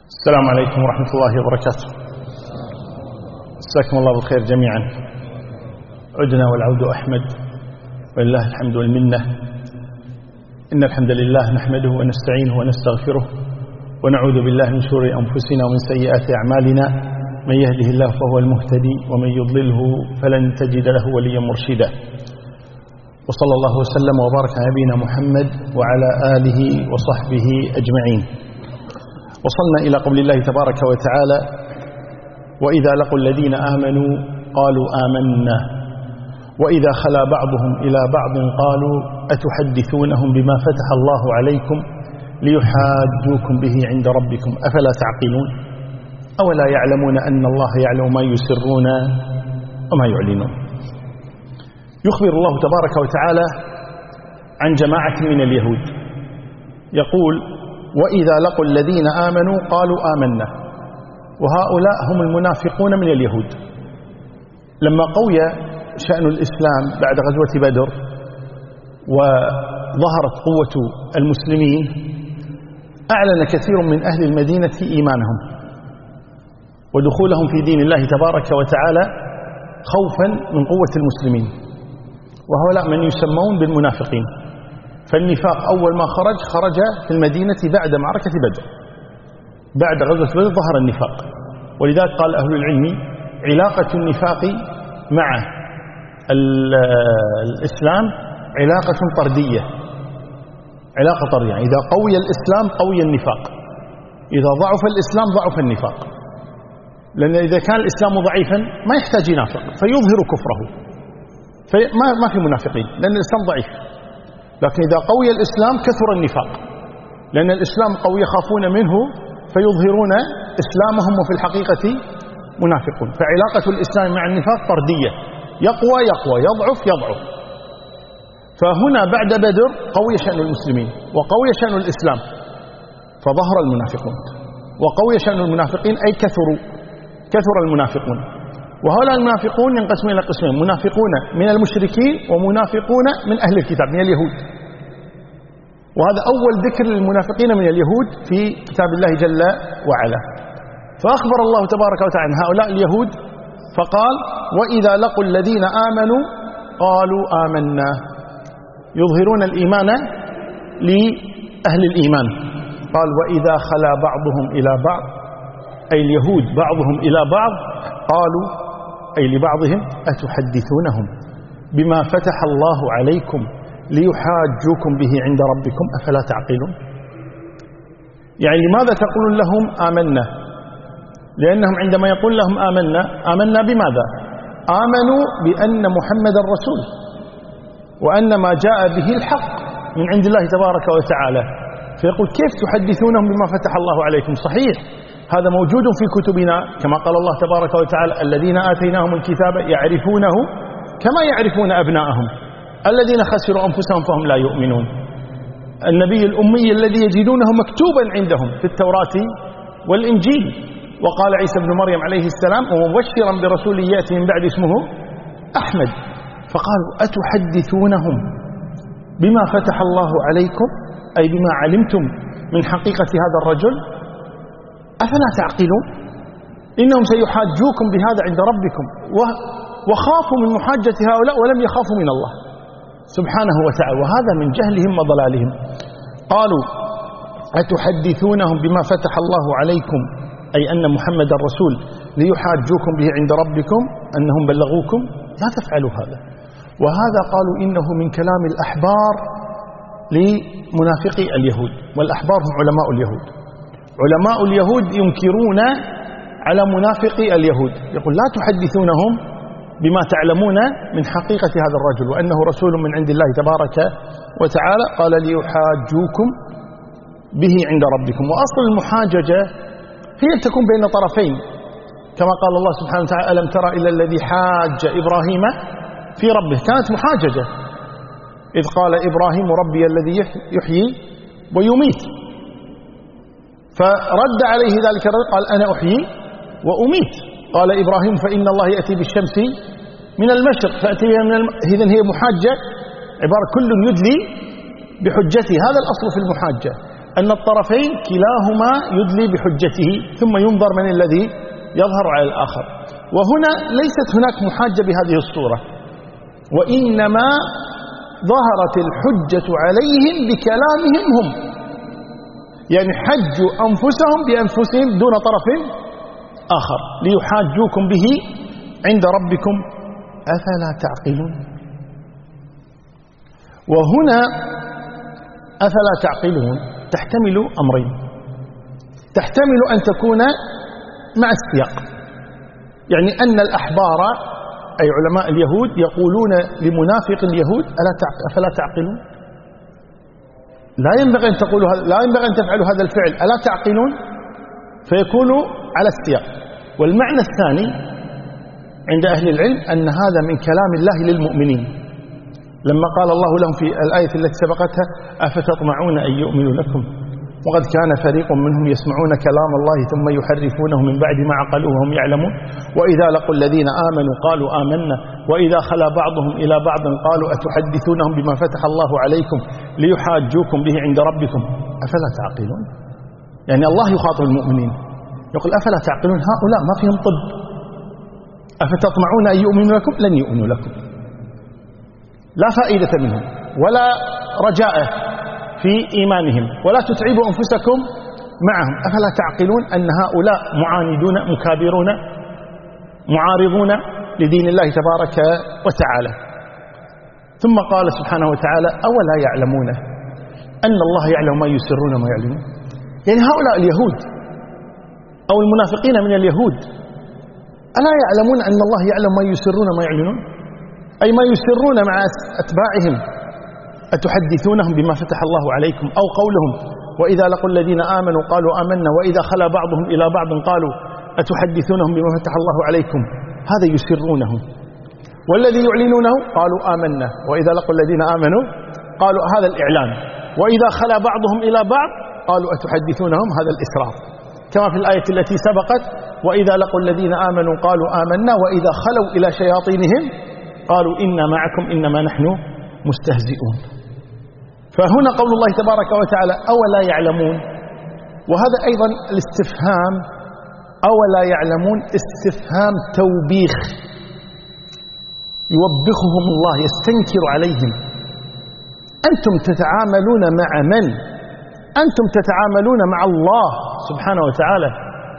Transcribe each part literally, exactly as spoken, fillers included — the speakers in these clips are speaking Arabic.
السلام عليكم ورحمة الله وبركاته. جزاكم الله بالخير جميعا. عدنا والعود أحمد، ولله الحمد والمنة. إن الحمد لله نحمده ونستعينه ونستغفره، ونعوذ بالله من شرور أنفسنا ومن سيئات أعمالنا. من يهده الله فهو المهتدي، ومن يضلله فلن تجد له وليا مرشدا. وصلى الله وسلم وبارك على نبينا محمد وعلى آله وصحبه أجمعين. وصلنا إلى قول الله تبارك وتعالى: وإذا لقوا الذين آمنوا قالوا آمنا وإذا خلا بعضهم إلى بعض قالوا أتحدثونهم بما فتح الله عليكم ليحاجوكم به عند ربكم أفلا تعقلون أولا يعلمون أن الله يعلم ما يسرون وما يعلنون. يخبر الله تبارك وتعالى عن جماعة من اليهود، يقول: وإذا لقوا الذين آمنوا قالوا آمنا. وهؤلاء هم المنافقون من اليهود. لما قوي شأن الإسلام بعد غزوة بدر وظهرت قوة المسلمين، أعلن كثير من أهل المدينة إيمانهم ودخولهم في دين الله تبارك وتعالى خوفا من قوة المسلمين، وهؤلاء من يسمون بالمنافقين. فالنفاق أول ما خرج خرج في المدينة بعد معركة بدر، بعد غزوة بدر ظهر النفاق. ولذلك قال أهل العلم: علاقة النفاق مع الإسلام علاقة طردية، علاقة طردية. إذا قوي الإسلام قوي النفاق، إذا ضعف الإسلام ضعف النفاق. لأن إذا كان الإسلام ضعيفا ما يحتاج ينافق فيظهر كفره، فما ما في منافقين لأن الإسلام ضعيف. لكن إذا قوي الإسلام كثر النفاق، لأن الإسلام قوي يخافون منه فيظهرون إسلامهم وفي الحقيقة منافقون. فعلاقة الإسلام مع النفاق طردية، يقوى يقوى يضعف يضعف. فهنا بعد بدر قوي شأن المسلمين وقوي شأن الإسلام فظهر المنافقون، وقوي شأن المنافقين أي كثروا كثر المنافقون. وهؤلاء المنافقون ينقسمون إلى قسمين: منافقون من المشركين ومنافقون من أهل الكتاب من اليهود. وهذا أول ذكر للمنافقين من اليهود في كتاب الله جل وعلا. فأخبر الله تبارك وتعالى عن هؤلاء اليهود فقال: وإذا لقوا الذين آمنوا قالوا آمنا، يظهرون الإيمان لأهل الإيمان. قال: وإذا خلا بعضهم إلى بعض، أي اليهود بعضهم إلى بعض، قالوا أي لبعضهم: أتحدثونهم بما فتح الله عليكم ليحاجوكم به عند ربكم أفلا تعقلون. يعني لماذا تقولون لهم آمنا؟ لأنهم عندما يقول لهم آمنا، آمنا بماذا؟ آمنوا بأن محمد رسول وأن ما جاء به الحق من عند الله تبارك وتعالى. فيقول: كيف تحدثونهم بما فتح الله عليكم؟ صحيح هذا موجود في كتبنا كما قال الله تبارك وتعالى: الذين آتيناهم الكتاب يعرفونه كما يعرفون أبناءهم الذين خسروا أنفسهم فهم لا يؤمنون. النبي الأمي الذي يجدونه مكتوبا عندهم في التوراة والإنجيل. وقال عيسى بن مريم عليه السلام: ومبشرا برسول يأتي من بعد اسمه أحمد. فقالوا: أتحدثونهم بما فتح الله عليكم، أي بما علمتم من حقيقة هذا الرجل، أفلا تعقلون؟ إنهم سيحاجوكم بهذا عند ربكم. وخافوا من محاجة هؤلاء ولم يخافوا من الله سبحانه وتعالى، وهذا من جهلهم وضلالهم. قالوا: أتحدثونهم بما فتح الله عليكم، أي أن محمد الرسول، ليحاجوكم به عند ربكم أنهم بلغوكم؟ لا تفعلوا هذا. وهذا قالوا إنه من كلام الأحبار لمنافقي اليهود، والأحبار هم علماء اليهود. علماء اليهود ينكرون على منافقي اليهود، يقول: لا تحدثونهم بما تعلمون من حقيقة هذا الرجل وأنه رسول من عند الله تبارك وتعالى. قال: ليحاجوكم به عند ربكم. وأصل المحاججة هي تكون بين طرفين، كما قال الله سبحانه وتعالى: ألم ترى إلى الذي حاج إبراهيم في ربه. كانت محاججة، إذ قال إبراهيم: ربي الذي يحيي ويميت. فرد عليه ذلك الرجل قال: أنا أحيي وأميت. قال إبراهيم: فإن الله يأتي بالشمس من المشرق فأتي بها من الم... إذن هي محاجة، عبارة كل يدلي بحجته. هذا الأصل في المحاجة. أن الطرفين كلاهما يدلي بحجته ثم ينظر من الذي يظهر على الآخر. وهنا ليست هناك محاجة بهذه الصورة، وإنما ظهرت الحجة عليهم بكلامهم هم، يعني حجوا أنفسهم بأنفسهم دون طرف آخر ليحاجوكم به عند ربكم أفلا تعقلون. وهنا أفلا تعقلون تحتمل أمرين، تحتمل أن تكون مع السياق، يعني أن الأحبار أي علماء اليهود يقولون لمنافق اليهود ألا أفلا تعقلون، لا ينبغي أن تقولوا هذا، لا ينبغي أن تفعلوا هذا الفعل، ألا تعقلون، فيكون على السياق. والمعنى الثاني عند أهل العلم أن هذا من كلام الله للمؤمنين، لما قال الله لهم في الآية التي سبقتها أفتطمعون أن يؤمنوا لكم وقد كان فريق منهم يسمعون كلام الله ثم يحرفونه من بعد ما عقلوه وهم يعلمون وإذا لقوا الذين آمنوا قالوا آمنا وإذا خلا بعضهم إلى بعض قالوا أتحدثونهم بما فتح الله عليكم ليحاجوكم به عند ربكم أفلا تعقلون. يعني الله يخاطب المؤمنين يقول أفلا تعقلون، هؤلاء ما فيهم طب، أفتطمعون أن يؤمنوا لكم لن يؤمنوا لكم، لا فائدة منهم ولا رجاء في إيمانهم ولا تتعبوا أنفسكم معهم، أفلا تعقلون أن هؤلاء معاندون مكابرون معارضون لدين الله تبارك وتعالى. ثم قال سبحانه وتعالى أولا يعلمون أن الله يعلم ما يسرون وما يعلنون. يعني هؤلاء اليهود أو المنافقين من اليهود ألا يعلمون أن الله يعلم ما يسرون وما يعلنون، أي ما يسرون مع أتباعهم أتحدثونهم بما فتح الله عليكم، أو قولهم وإذا لقوا الذين آمنوا قالوا آمنا وإذا خلا بعضهم إلى بعض قالوا أتحدثونهم بما فتح الله عليكم، هذا يسرونه. والذي يعلنونه قالوا آمنا وإذا لقوا الذين آمنوا قالوا هذا الإعلان، وإذا خلا بعضهم إلى بعض قالوا أتحدثونهم، هذا الإسرار، كما في الآية التي سبقت وإذا لقوا الذين آمنوا قالوا آمنا وإذا خلوا إلى شياطينهم قالوا إنا معكم إنما نحن مستهزئون. فهنا قول الله تبارك وتعالى أولا يعلمون، وهذا أيضا الاستفهام أولا يعلمون استفهام توبيخ، يوبخهم الله يستنكر عليهم. أنتم تتعاملون مع من؟ أنتم تتعاملون مع الله سبحانه وتعالى،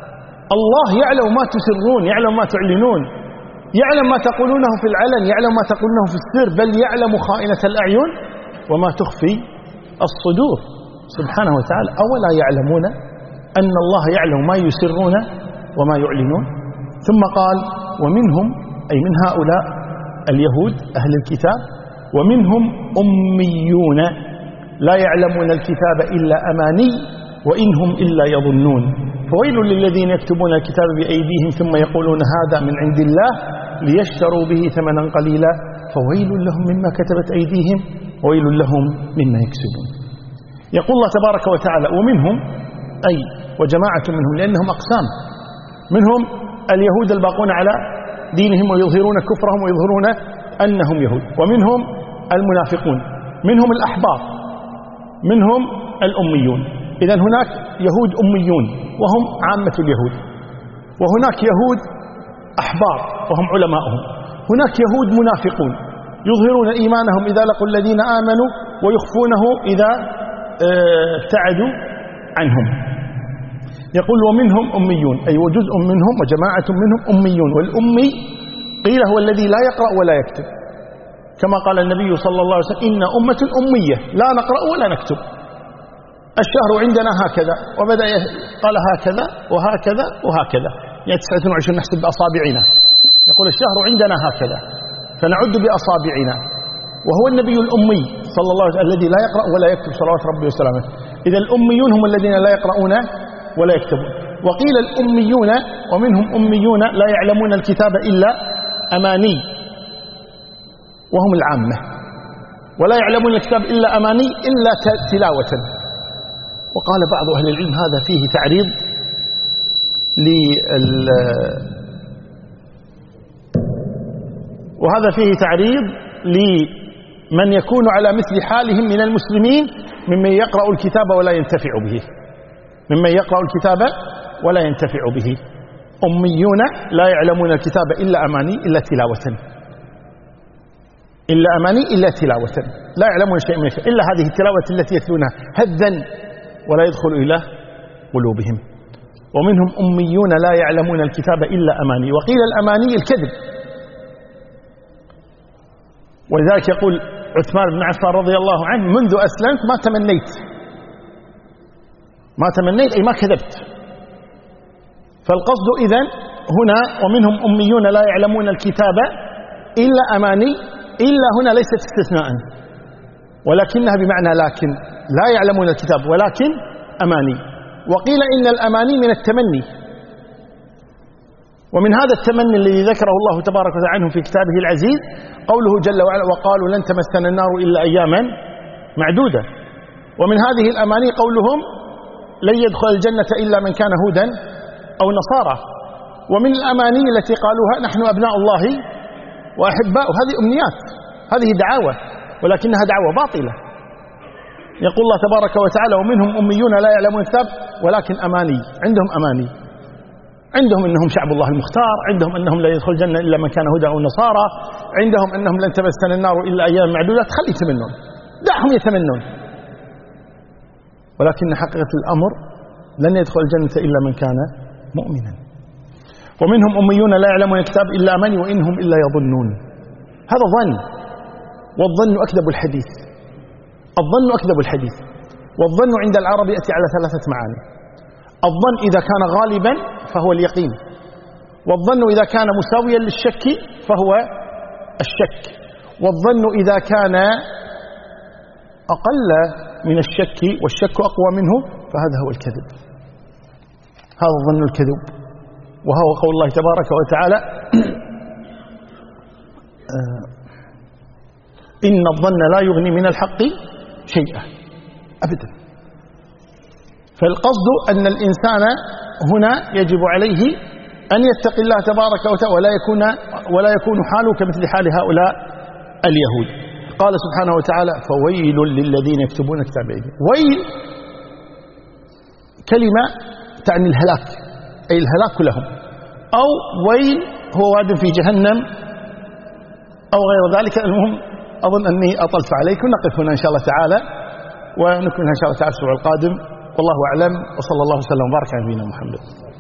الله يعلم ما تسرون، يعلم ما تعلنون، يعلم ما تقولونه في العلن، يعلم ما تقولونه في السر، بل يعلم خائنة الأعين وما تخفي الصدور سبحانه وتعالى. أولا يعلمون أن الله يعلم ما يسرون وما يعلنون. ثم قال ومنهم أي من هؤلاء اليهود أهل الكتاب ومنهم أميون لا يعلمون الكتاب إلا أماني وإن هم إلا يظنون فويل للذين يكتبون الكتاب بأيديهم ثم يقولون هذا من عند الله ليشتروا به ثمنا قليلا فويل لهم مما كتبت أيديهم وويل لهم مما يكسبون. يقول الله تبارك وتعالى ومنهم أي وجماعة منهم، لأنهم أقسام، منهم اليهود الباقون على دينهم ويظهرون كفرهم ويظهرون أنهم يهود، ومنهم المنافقون، منهم الأحبار، منهم الأميون. إذن هناك يهود أميون وهم عامة اليهود، وهناك يهود أحبار وهم علماؤهم، هناك يهود منافقون يظهرون إيمانهم إذا لقوا الذين آمنوا ويخفونه إذا ابتعدوا عنهم. يقول ومنهم أميون أي وجزء منهم وجماعة منهم أميون، والأمي قيل هو الذي لا يقرأ ولا يكتب، كما قال النبي صلى الله عليه وسلم إن أمة أمية لا نقرأ ولا نكتب، الشهر عندنا هكذا، وبدأ قال هكذا وهكذا وهكذا، يعني تسعة وعشرين نحسب بأصابعنا، يقول الشهر عندنا هكذا فنعد بأصابعنا، وهو النبي الأمي صلى الله عليه وسلم الذي لا يقرأ ولا يكتب صلوات ربي وسلامه. إذا الأميون هم الذين لا يقرؤون ولا يكتبون. وقيل الأميون ومنهم أميون لا يعلمون الكتاب إلا أماني وهم العامة، ولا يعلمون الكتاب إلا أماني إلا تلاوة. وقال بعض أهل العلم هذا فيه تعريض لل وهذا فيه تعريض من يكون على مثل حالهم من المسلمين ممن يقرأ الكتاب ولا ينتفع به، ممن يقرأ الكتاب ولا ينتفع به. أميون لا يعلمون الكتاب إلا أماني إلا تلاوة، إلا أماني إلا تلاوة، لا يعلمون شيء من الكتاب إلا هذه التلاوة التي يتلونها هدا ولا يدخل إلى قلوبهم. ومنهم أميون لا يعلمون الكتاب إلا أماني، وقيل الأماني الكذب. ولذلك يقول عثمان بن عفان رضي الله عنه: منذ أسلمت ما تمنيت، ما تمنيت أي ما كذبت. فالقصد إذن هنا ومنهم أميون لا يعلمون الكتاب إلا أماني، إلا هنا ليست استثناء ولكنها بمعنى لكن، لا يعلمون الكتاب ولكن أماني. وقيل إن الأماني من التمني، ومن هذا التمني الذي ذكره الله تبارك وتعالى عنه في كتابه العزيز قوله جل وعلا: وقالوا لن تمسنا النار إلا أياما معدودة. ومن هذه الأماني قولهم: لن يدخل الجنة إلا من كان هودا أو نصارى. ومن الأماني التي قالوها: نحن أبناء الله وأحباؤه. هذه أمنيات، هذه دعاوى، ولكنها دعوة باطلة. يقول الله تبارك وتعالى: ومنهم أميون لا يعلمون الكتاب ولكن أماني، عندهم أماني، عندهم أنهم شعب الله المختار، عندهم أنهم لا يدخل الجنة إلا من كان هودا أو نصارى، عندهم أنهم لن تمسنا النار إلا أيام معدودات. خلي يتمنون، دعهم يتمنون، ولكن حقيقة الأمر لن يدخل الجنة إلا من كان مؤمنا. ومنهم أميون لا يعلمون الكتاب إلا أماني وإنهم إلا يظنون. هذا ظن، والظن أكذب الحديث، الظن أكذب الحديث. والظن عند العرب يأتي على ثلاثة معاني: الظن إذا كان غالبا فهو اليقين، والظن إذا كان مساويا للشك فهو الشك، والظن إذا كان أقل من الشك والشك أقوى منه فهذا هو الكذب. هذا الظن الكذب، وهو قول الله تبارك وتعالى: إن الظن لا يغني من الحق شيئا أبدا. فالقصد أن الإنسان هنا يجب عليه أن يتقي الله تبارك وتعالى ولا يكون, ولا يكون حاله كمثل حال هؤلاء اليهود. قال سبحانه وتعالى: فويل للذين يكتبون كتاب أيديهم. ويل كلمة تعني الهلاك، أي الهلاك لهم، أو ويل هو واد في جهنم أو غير ذلك. المهم أظن أني أطلت عليكم، نقف هنا إن شاء الله تعالى ونكملها إن شاء الله تعالى الأسبوع القادم. والله أعلم، وصلى الله وسلم وبارك على نبينا محمد.